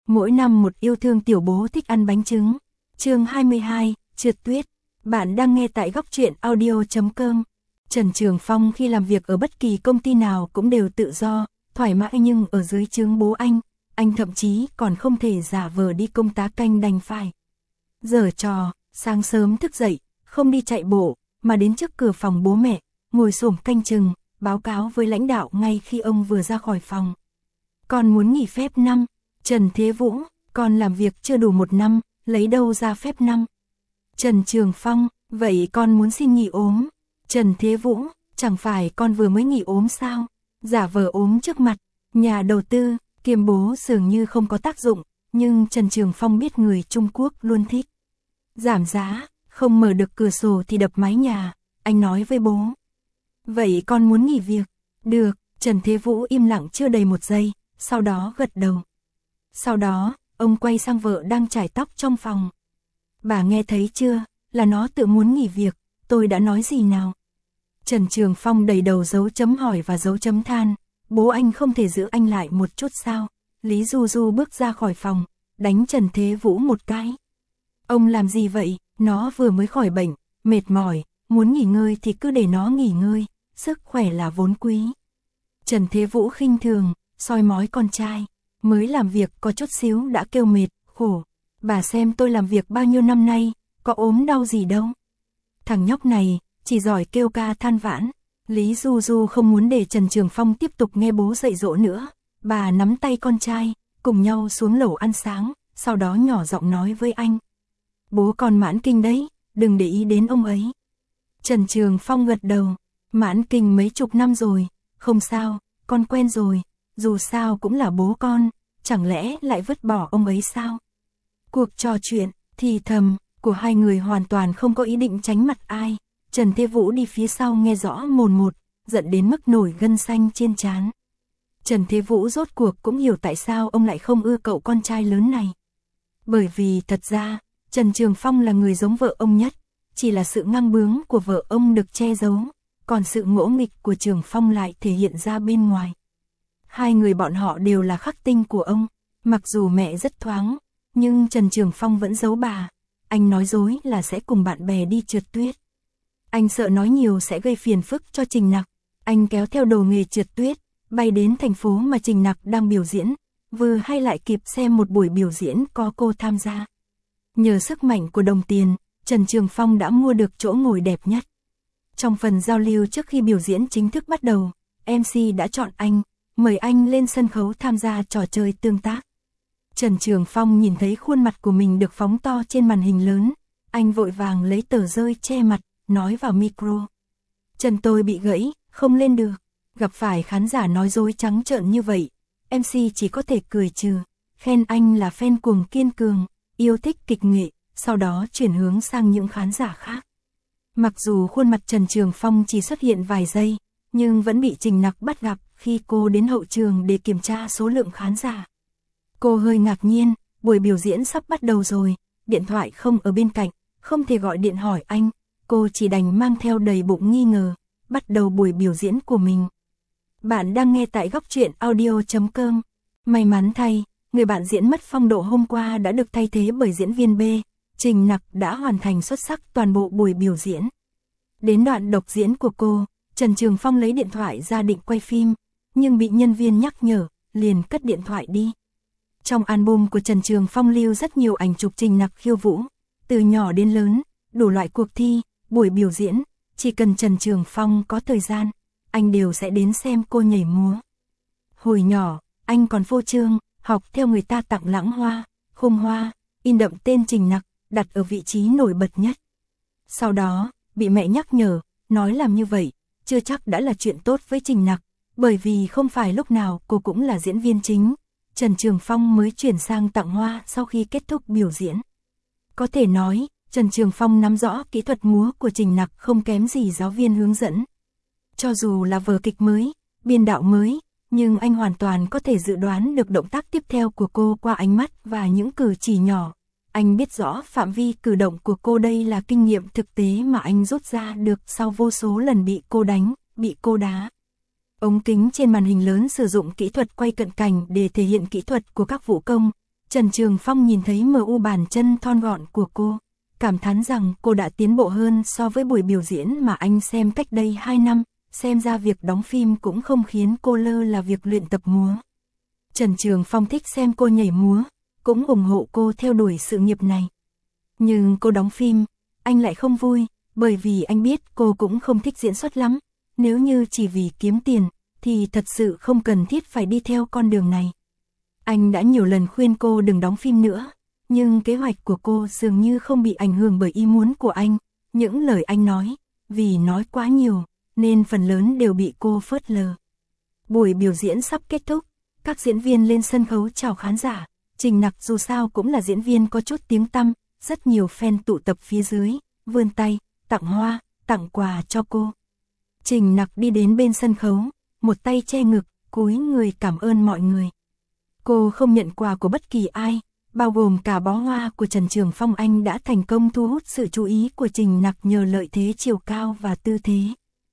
Mỗi năm một yêu thương tiểu bố thích ăn bánh trứng. Chương 22, trượt tuyết. Bạn đang nghe tại góc truyện audio.com. Trần Trường Phong khi làm việc ở bất kỳ công ty nào cũng đều tự do, thoải mái, nhưng ở dưới trướng bố anh thậm chí còn không thể giả vờ đi công tác canh đành phải giở trò, sáng sớm thức dậy, không đi chạy bộ, mà đến trước cửa phòng bố mẹ, ngồi xổm canh chừng, báo cáo với lãnh đạo ngay khi ông vừa ra khỏi phòng. Con muốn nghỉ phép năm. Trần Thế Vũ, con làm việc chưa đủ 1 năm, lấy đâu ra phép năm. Trần Trường Phong, vậy con muốn xin nghỉ ốm. Trần Thế Vũ, chẳng phải con vừa mới nghỉ ốm sao? Giả vờ ốm trước mặt nhà đầu tư, kiêm bố dường như không có tác dụng, nhưng Trần Trường Phong biết người Trung Quốc luôn thích giảm giá, không mở được cửa sổ thì đập mái nhà, anh nói với bố. Vậy con muốn nghỉ việc. Được, Trần Thế Vũ im lặng chưa đầy 1 giây, sau đó gật đầu. Sau đó, ông quay sang vợ đang chải tóc trong phòng. Bà nghe thấy chưa, là nó tự muốn nghỉ việc, tôi đã nói gì nào? Trần Trường Phong đầy đầu dấu chấm hỏi và dấu chấm than, bố anh không thể giữ anh lại một chút sao? Lý Du Du bước ra khỏi phòng, đánh Trần Thế Vũ một cái. Ông làm gì vậy? Nó vừa mới khỏi bệnh, mệt mỏi, muốn nghỉ ngơi thì cứ để nó nghỉ ngơi, sức khỏe là vốn quý. Trần Thế Vũ khinh thường, soi mói con trai, mới làm việc có chút xíu đã kêu mệt, khổ. Bà xem tôi làm việc bao nhiêu năm nay, có ốm đau gì đâu. Thằng nhóc này, chỉ giỏi kêu ca than vãn. Lý Du Du không muốn để Trần Trường Phong tiếp tục nghe bố dạy dỗ nữa. Bà nắm tay con trai, cùng nhau xuống lầu ăn sáng, sau đó nhỏ giọng nói với anh. Bố còn mãn kinh đấy, đừng để ý đến ông ấy. Trần Trường Phong gật đầu, mãn kinh mấy chục năm rồi, không sao, con quen rồi, dù sao cũng là bố con, chẳng lẽ lại vứt bỏ ông ấy sao? Cuộc trò chuyện, thì thầm, của hai người hoàn toàn không có ý định tránh mặt ai. Trần Thế Vũ đi phía sau nghe rõ mồn một, giận đến mức nổi gân xanh trên trán. Trần Thế Vũ rốt cuộc cũng hiểu tại sao ông lại không ưa cậu con trai lớn này. Bởi vì thật ra, Trần Trường Phong là người giống vợ ông nhất, chỉ là sự ngang bướng của vợ ông được che giấu, còn sự ngỗ nghịch của Trường Phong lại thể hiện ra bên ngoài. Hai người bọn họ đều là khắc tinh của ông, mặc dù mẹ rất thoáng, nhưng Trần Trường Phong vẫn giấu bà. Anh nói dối là sẽ cùng bạn bè đi trượt tuyết. Anh sợ nói nhiều sẽ gây phiền phức cho Trình Nặc. Anh kéo theo đồ nghề trượt tuyết, bay đến thành phố mà Trình Nặc đang biểu diễn, vừa hay lại kịp xem một buổi biểu diễn có cô tham gia. Nhờ sức mạnh của đồng tiền, Trần Trường Phong đã mua được chỗ ngồi đẹp nhất. Trong phần giao lưu trước khi biểu diễn chính thức bắt đầu, MC đã chọn anh, mời anh lên sân khấu tham gia trò chơi tương tác. Trần Trường Phong nhìn thấy khuôn mặt của mình được phóng to trên màn hình lớn, anh vội vàng lấy tờ rơi che mặt, nói vào micro. Chân tôi bị gãy, không lên được. Gặp phải khán giả nói dối trắng trợn như vậy, MC chỉ có thể cười trừ, khen anh là fan cuồng kiên cường, yêu thích kịch nghệ, sau đó chuyển hướng sang những khán giả khác. Mặc dù khuôn mặt Trần Trường Phong chỉ xuất hiện vài giây, nhưng vẫn bị Trình Nặc bắt gặp khi cô đến hậu trường để kiểm tra số lượng khán giả. Cô hơi ngạc nhiên, buổi biểu diễn sắp bắt đầu rồi, điện thoại không ở bên cạnh, không thể gọi điện hỏi anh, cô chỉ đành mang theo đầy bụng nghi ngờ, bắt đầu buổi biểu diễn của mình. Bạn đang nghe tại góc truyện audio.com. May mắn thay, người bạn diễn mất phong độ hôm qua đã được thay thế bởi diễn viên B, Trình Nặc đã hoàn thành xuất sắc toàn bộ buổi biểu diễn. Đến đoạn độc diễn của cô, Trần Trường Phong lấy điện thoại ra định quay phim, nhưng bị nhân viên nhắc nhở, liền cất điện thoại đi. Trong album của Trần Trường Phong lưu rất nhiều ảnh chụp Trình Nặc khiêu vũ, từ nhỏ đến lớn, đủ loại cuộc thi, buổi biểu diễn, chỉ cần Trần Trường Phong có thời gian, anh đều sẽ đến xem cô nhảy múa. Hồi nhỏ, anh còn phô trương, học theo người ta tặng lãng hoa, khung hoa, in đậm tên Trình Nặc, đặt ở vị trí nổi bật nhất. Sau đó, bị mẹ nhắc nhở, nói làm như vậy, chưa chắc đã là chuyện tốt với Trình Nặc, bởi vì không phải lúc nào cô cũng là diễn viên chính. Trần Trường Phong mới chuyển sang tặng hoa sau khi kết thúc biểu diễn. Có thể nói, Trần Trường Phong nắm rõ kỹ thuật múa của Trình Nặc không kém gì giáo viên hướng dẫn. Cho dù là vở kịch mới, biên đạo mới, nhưng anh hoàn toàn có thể dự đoán được động tác tiếp theo của cô qua ánh mắt và những cử chỉ nhỏ. Anh biết rõ phạm vi cử động của cô, đây là kinh nghiệm thực tế mà anh rút ra được sau vô số lần bị cô đánh, bị cô đá. Ống kính trên màn hình lớn sử dụng kỹ thuật quay cận cảnh để thể hiện kỹ thuật của các vũ công. Trần Trường Phong nhìn thấy MU bàn chân thon gọn của cô, cảm thán rằng cô đã tiến bộ hơn so với buổi biểu diễn mà anh xem cách đây 2 năm, xem ra việc đóng phim cũng không khiến cô lơ là việc luyện tập múa. Trần Trường Phong thích xem cô nhảy múa, cũng ủng hộ cô theo đuổi sự nghiệp này. Nhưng cô đóng phim, anh lại không vui, bởi vì anh biết cô cũng không thích diễn xuất lắm, nếu như chỉ vì kiếm tiền, thì thật sự không cần thiết phải đi theo con đường này. Anh đã nhiều lần khuyên cô đừng đóng phim nữa, nhưng kế hoạch của cô dường như không bị ảnh hưởng bởi ý muốn của anh. Những lời anh nói, vì nói quá nhiều, nên phần lớn đều bị cô phớt lờ. Buổi biểu diễn sắp kết thúc, các diễn viên lên sân khấu chào khán giả. Trình Nặc dù sao cũng là diễn viên có chút tiếng tăm, rất nhiều fan tụ tập phía dưới, vươn tay, tặng hoa, tặng quà cho cô. Trình Nặc đi đến bên sân khấu, một tay che ngực, cúi người cảm ơn mọi người. Cô không nhận quà của bất kỳ ai, bao gồm cả bó hoa của Trần Trường Phong. Anh đã thành công thu hút sự chú ý của Trình Nặc nhờ lợi thế chiều cao và tư thế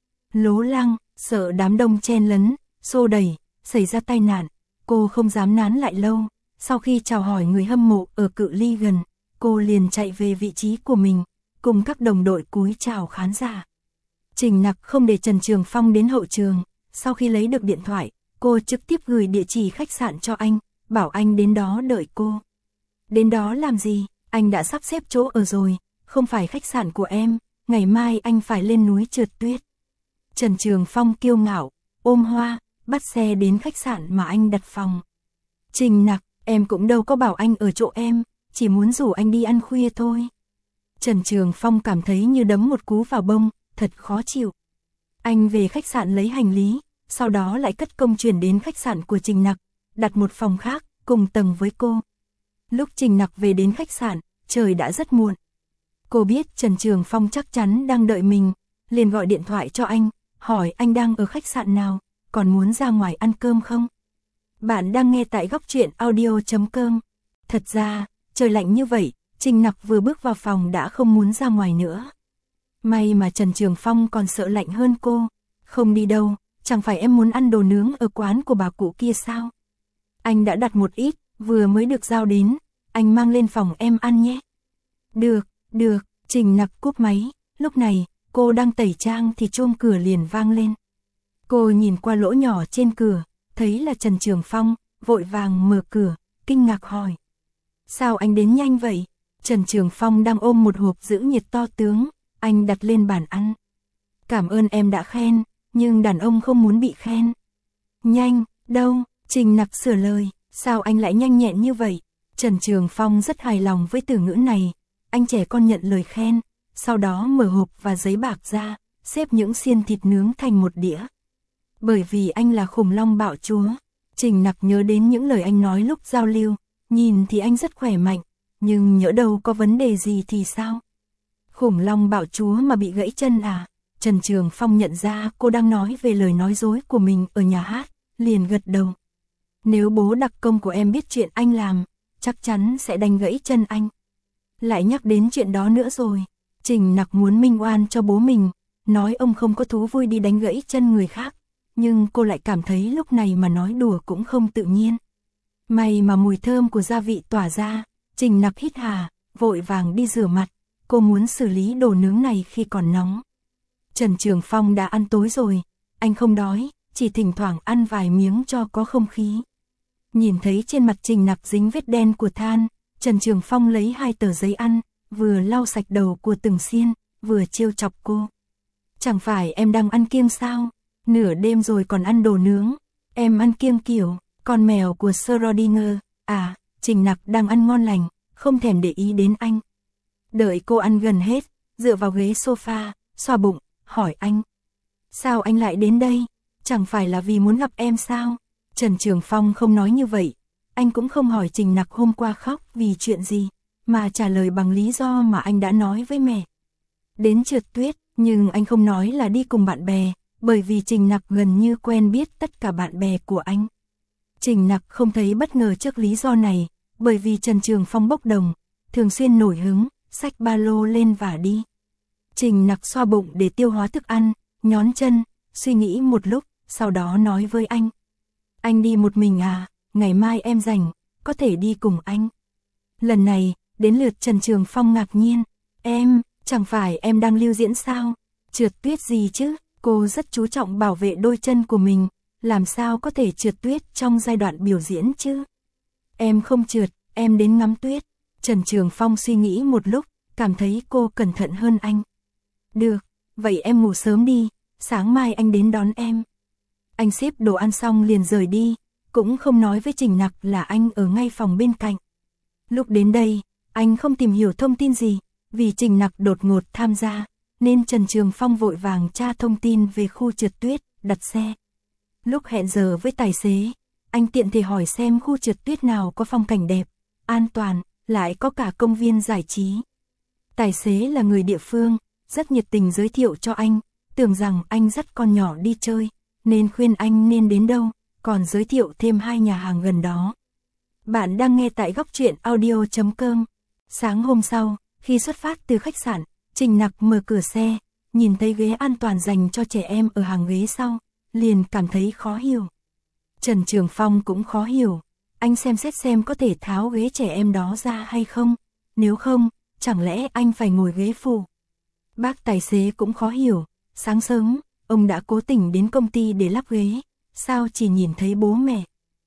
lố lăng, sợ đám đông chen lấn, xô đẩy, xảy ra tai nạn. Cô không dám nán lại lâu, sau khi chào hỏi người hâm mộ ở cự ly gần, cô liền chạy về vị trí của mình, cùng các đồng đội cúi chào khán giả. Trình Nặc không để Trần Trường Phong đến hậu trường, sau khi lấy được điện thoại, cô trực tiếp gửi địa chỉ khách sạn cho anh, bảo anh đến đó đợi cô. Đến đó làm gì, anh đã sắp xếp chỗ ở rồi, không phải khách sạn của em, ngày mai anh phải lên núi trượt tuyết. Trần Trường Phong kiêu ngạo, ôm hoa, bắt xe đến khách sạn mà anh đặt phòng. Trình Nặc, em cũng đâu có bảo anh ở chỗ em, chỉ muốn rủ anh đi ăn khuya thôi. Trần Trường Phong cảm thấy như đấm một cú vào bông, thật khó chịu. Anh về khách sạn lấy hành lý, sau đó lại cất công chuyển đến khách sạn của Trình Nặc, đặt một phòng khác, cùng tầng với cô. Lúc Trình Nặc về đến khách sạn, trời đã rất muộn. Cô biết Trần Trường Phong chắc chắn đang đợi mình, liền gọi điện thoại cho anh, hỏi anh đang ở khách sạn nào, còn muốn ra ngoài ăn cơm không? Bạn đang nghe tại Góc Truyện Audio.com. Thật ra, trời lạnh như vậy, Trình Nặc vừa bước vào phòng đã không muốn ra ngoài nữa. May mà Trần Trường Phong còn sợ lạnh hơn cô. Không đi đâu, chẳng phải em muốn ăn đồ nướng ở quán của bà cụ kia sao? Anh đã đặt một ít, vừa mới được giao đến, anh mang lên phòng em ăn nhé. Được, Trình Nặc cúp máy. Lúc này, cô đang tẩy trang thì chuông cửa liền vang lên. Cô nhìn qua lỗ nhỏ trên cửa, thấy là Trần Trường Phong, vội vàng mở cửa, kinh ngạc hỏi. Sao anh đến nhanh vậy? Trần Trường Phong đang ôm một hộp giữ nhiệt to tướng, anh đặt lên bàn ăn. Cảm ơn em đã khen, nhưng đàn ông không muốn bị khen. Nhanh, đâu? Trình Nặc sửa lời, sao anh lại nhanh nhẹn như vậy? Trần Trường Phong rất hài lòng với từ ngữ này, anh trẻ con nhận lời khen, sau đó mở hộp và giấy bạc ra, xếp những xiên thịt nướng thành một đĩa. Bởi vì anh là khủng long bạo chúa, Trình Nặc nhớ đến những lời anh nói lúc giao lưu, nhìn thì anh rất khỏe mạnh, nhưng nhỡ đâu có vấn đề gì thì sao? Khủng long bạo chúa mà bị gãy chân à? Trần Trường Phong nhận ra cô đang nói về lời nói dối của mình ở nhà hát, liền gật đầu. Nếu bố đặc công của em biết chuyện anh làm, chắc chắn sẽ đánh gãy chân anh. Lại nhắc đến chuyện đó nữa rồi, Trình Nặc muốn minh oan cho bố mình, nói ông không có thú vui đi đánh gãy chân người khác, nhưng cô lại cảm thấy lúc này mà nói đùa cũng không tự nhiên. May mà mùi thơm của gia vị tỏa ra, Trình Nặc hít hà, vội vàng đi rửa mặt, cô muốn xử lý đồ nướng này khi còn nóng. Trần Trường Phong đã ăn tối rồi, anh không đói, chỉ thỉnh thoảng ăn vài miếng cho có không khí. Nhìn thấy trên mặt Trình Nặc dính vết đen của than, Trần Trường Phong lấy 2 tờ giấy ăn, vừa lau sạch đầu của từng xiên, vừa trêu chọc cô. Chẳng phải em đang ăn kiêng sao? Nửa đêm rồi còn ăn đồ nướng, em ăn kiêng kiểu con mèo của Schrödinger. À, Trình Nặc đang ăn ngon lành, không thèm để ý đến anh. Đợi cô ăn gần hết, dựa vào ghế sofa, xoa bụng, hỏi anh. Sao anh lại đến đây? Chẳng phải là vì muốn gặp em sao? Trần Trường Phong không nói như vậy, anh cũng không hỏi Trình Nặc hôm qua khóc vì chuyện gì, mà trả lời bằng lý do mà anh đã nói với mẹ. Đến trượt tuyết, nhưng anh không nói là đi cùng bạn bè, bởi vì Trình Nặc gần như quen biết tất cả bạn bè của anh. Trình Nặc không thấy bất ngờ trước lý do này, bởi vì Trần Trường Phong bốc đồng, thường xuyên nổi hứng, xách ba lô lên và đi. Trình Nặc xoa bụng để tiêu hóa thức ăn, nhón chân, suy nghĩ một lúc, sau đó nói với anh. Anh đi một mình à, ngày mai em rảnh, có thể đi cùng anh. Lần này, đến lượt Trần Trường Phong ngạc nhiên. Em, chẳng phải em đang lưu diễn sao? Trượt tuyết gì chứ? Cô rất chú trọng bảo vệ đôi chân của mình, làm sao có thể trượt tuyết trong giai đoạn biểu diễn chứ? Em không trượt, em đến ngắm tuyết. Trần Trường Phong suy nghĩ một lúc, cảm thấy cô cẩn thận hơn anh. Được, vậy em ngủ sớm đi, sáng mai anh đến đón em. Anh xếp đồ ăn xong liền rời đi, cũng không nói với Trình Nặc là anh ở ngay phòng bên cạnh. Lúc đến đây, anh không tìm hiểu thông tin gì, vì Trình Nặc đột ngột tham gia, nên Trần Trường Phong vội vàng tra thông tin về khu trượt tuyết, đặt xe. Lúc hẹn giờ với tài xế, anh tiện thể hỏi xem khu trượt tuyết nào có phong cảnh đẹp, an toàn, lại có cả công viên giải trí. Tài xế là người địa phương, rất nhiệt tình giới thiệu cho anh, tưởng rằng anh dắt con nhỏ đi chơi, nên khuyên anh nên đến đâu, còn giới thiệu thêm 2 nhà hàng gần đó. Bạn đang nghe tại Góc Truyện Audio.com. Sáng hôm sau, khi xuất phát từ khách sạn, Trình Nặc mở cửa xe, nhìn thấy ghế an toàn dành cho trẻ em ở hàng ghế sau, liền cảm thấy khó hiểu. Trần Trường Phong cũng khó hiểu, anh xem xét xem có thể tháo ghế trẻ em đó ra hay không, nếu không, chẳng lẽ anh phải ngồi ghế phụ. Bác tài xế cũng khó hiểu, sáng sớm, ông đã cố tình đến công ty để lắp ghế, sao chỉ nhìn thấy bố mẹ.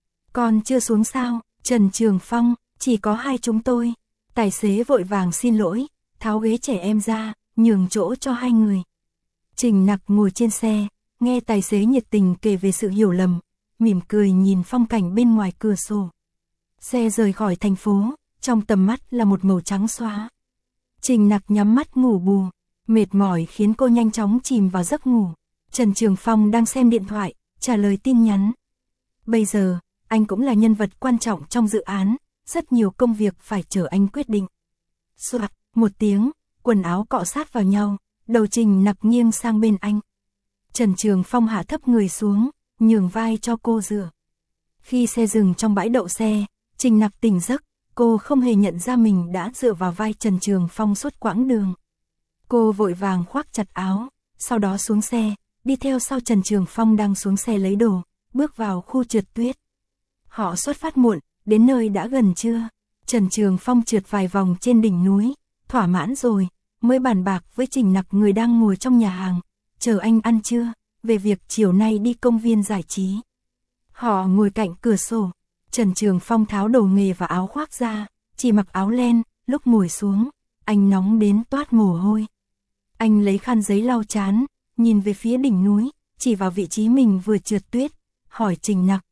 Con chưa xuống sao, Trần Trường Phong, chỉ có 2 chúng tôi. Tài xế vội vàng xin lỗi, tháo ghế trẻ em ra, nhường chỗ cho 2 người. Trình Nặc ngồi trên xe, nghe tài xế nhiệt tình kể về sự hiểu lầm, mỉm cười nhìn phong cảnh bên ngoài cửa sổ. Xe rời khỏi thành phố, trong tầm mắt là một màu trắng xóa. Trình Nặc nhắm mắt ngủ bù, mệt mỏi khiến cô nhanh chóng chìm vào giấc ngủ. Trần Trường Phong đang xem điện thoại, trả lời tin nhắn. Bây giờ, anh cũng là nhân vật quan trọng trong dự án, rất nhiều công việc phải chờ anh quyết định. Soạt, một tiếng, quần áo cọ sát vào nhau, đầu Trình Nặc nghiêng sang bên anh. Trần Trường Phong hạ thấp người xuống, nhường vai cho cô dựa. Khi xe dừng trong bãi đậu xe, Trình Nặc tỉnh giấc, cô không hề nhận ra mình đã dựa vào vai Trần Trường Phong suốt quãng đường. Cô vội vàng khoác chặt áo, sau đó xuống xe, đi theo sau Trần Trường Phong đang xuống xe lấy đồ, bước vào khu trượt tuyết. Họ xuất phát muộn, đến nơi đã gần trưa. Trần Trường Phong trượt vài vòng trên đỉnh núi, thỏa mãn rồi, mới bàn bạc với Trình Nặc người đang ngồi trong nhà hàng, chờ anh ăn trưa, về việc chiều nay đi công viên giải trí. Họ ngồi cạnh cửa sổ, Trần Trường Phong tháo đồ nghề và áo khoác ra, chỉ mặc áo len, lúc ngồi xuống, anh nóng đến toát mồ hôi. Anh lấy khăn giấy lau trán, nhìn về phía đỉnh núi, chỉ vào vị trí mình vừa trượt tuyết, hỏi Trình Nặc.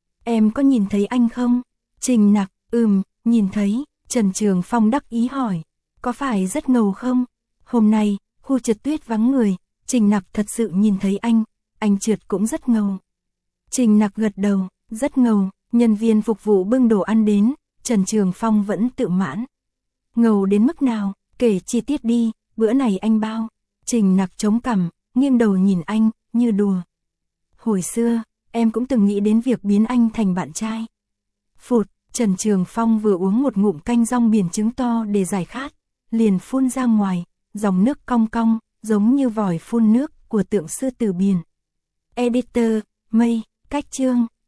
Em có nhìn thấy anh không? Trình Nặc, nhìn thấy. Trần Trường Phong đắc ý hỏi, có phải rất ngầu không? Hôm nay, khu trượt tuyết vắng người, Trình Nặc thật sự nhìn thấy anh trượt cũng rất ngầu. Trình Nặc gật đầu, rất ngầu, nhân viên phục vụ bưng đồ ăn đến, Trần Trường Phong vẫn tự mãn. Ngầu đến mức nào, kể chi tiết đi, bữa này anh bao. Trình Nặc chống cằm, nghiêng đầu nhìn anh, như đùa. Hồi xưa, em cũng từng nghĩ đến việc biến anh thành bạn trai. Phụt, Trần Trường Phong vừa uống một ngụm canh rong biển trứng to để giải khát, liền phun ra ngoài, dòng nước cong cong, giống như vòi phun nước của tượng sư tử biển. Editor, Mây, cách chương.